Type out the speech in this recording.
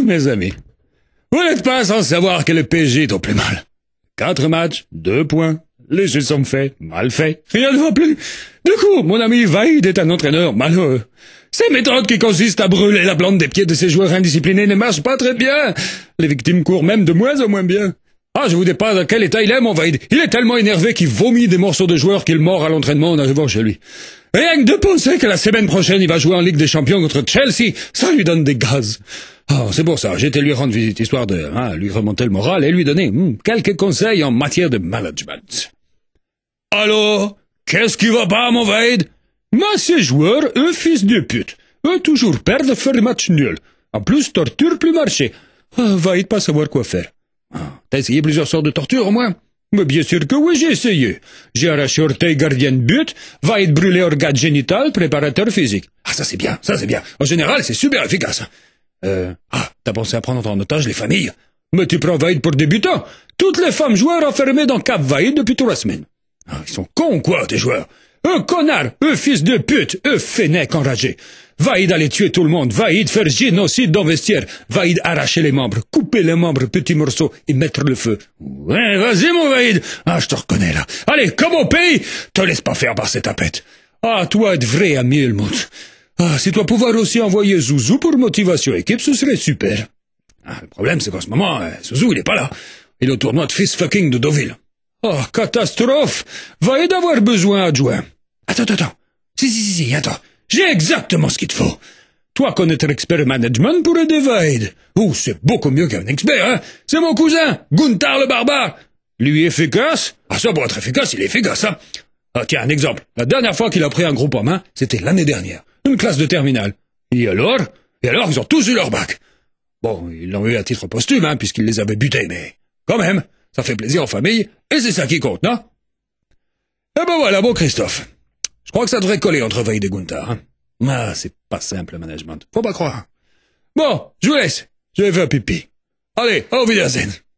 mes amis, vous n'êtes pas sans savoir que le PSG est au plus mal. 4 matchs, 2 points. Les jeux sont faits, mal faits, rien ne va plus. Du coup, mon ami Vaïd est un entraîneur malheureux. Ces méthodes qui consistent à brûler la plante des pieds de ces joueurs indisciplinés ne marchent pas très bien. Les victimes courent même de moins en moins bien. Ah, je vous dis pas dans quel état il est, mon Vaïd. Il est tellement énervé qu'il vomit des morceaux de joueurs qu'il mord à l'entraînement en arrivant chez lui. Rien que de penser que la semaine prochaine il va jouer en Ligue des Champions contre Chelsea, ça lui donne des gaz. Ah, c'est pour ça, j'ai été lui rendre visite, histoire de lui remonter le moral et lui donner quelques conseils en matière de management. Alors, qu'est-ce qui va pas, mon Vaïd? Ces joueurs, eux, fils de pute. Eux, toujours perdre, faire des matchs nuls. En plus, torture, plus marcher. Vaïd pas savoir quoi faire. T'as essayé plusieurs sortes de torture, au moins? Mais bien sûr que oui, j'ai essayé. J'ai arraché orteil gardien de but, Vaïd brûlé organe génital, préparateur physique. Ah, ça c'est bien, ça c'est bien. En général, c'est super efficace. T'as pensé à prendre en otage les familles? Mais tu prends Vaïd pour débutant. Toutes les femmes joueurs enfermées dans Cap Vaïd depuis 3 semaines. Ils sont cons, quoi, tes joueurs? Eux, connards, eux, fils de pute, eux, fennecs enragés. Vaïd allait tuer tout le monde, Vaïd faire génocide dans le vestiaire, Vaïd arracher les membres, couper les membres petits morceaux et mettre le feu. Ouais, vas-y, mon Vaïd. Je te reconnais, là. Allez, comme au pays, te laisse pas faire par ces tapettes. Toi, être vrai ami, Helmut. Si toi pouvoir aussi envoyer Zouzou pour motivation équipe, ce serait super. Le problème, c'est qu'en ce moment, Zouzou, il est pas là. Il est au tournoi de Fist fucking de Deauville. Catastrophe! Vaïd avoir besoin adjoint. Attends. Si, attends. J'ai exactement ce qu'il te faut. Toi, connaître expert management pour aider Vaïd. C'est beaucoup mieux qu'un expert, hein. C'est mon cousin, Gunther le barbare. Lui efficace? Ça, pour être efficace, il est efficace, hein. Tiens, un exemple. La dernière fois qu'il a pris un groupe en main, c'était l'année dernière. Une classe de terminale. Et alors, ils ont tous eu leur bac. Bon, ils l'ont eu à titre posthume, hein, puisqu'ils les avaient butés, mais quand même, ça fait plaisir aux familles, et c'est ça qui compte, non? Eh ben voilà, bon Christophe. Je crois que ça devrait coller entre Vaïd et Gunther, hein. C'est pas simple, le management. Faut pas croire. Bon, je vous laisse. Je vais faire pipi. Allez, au Wiedersehen.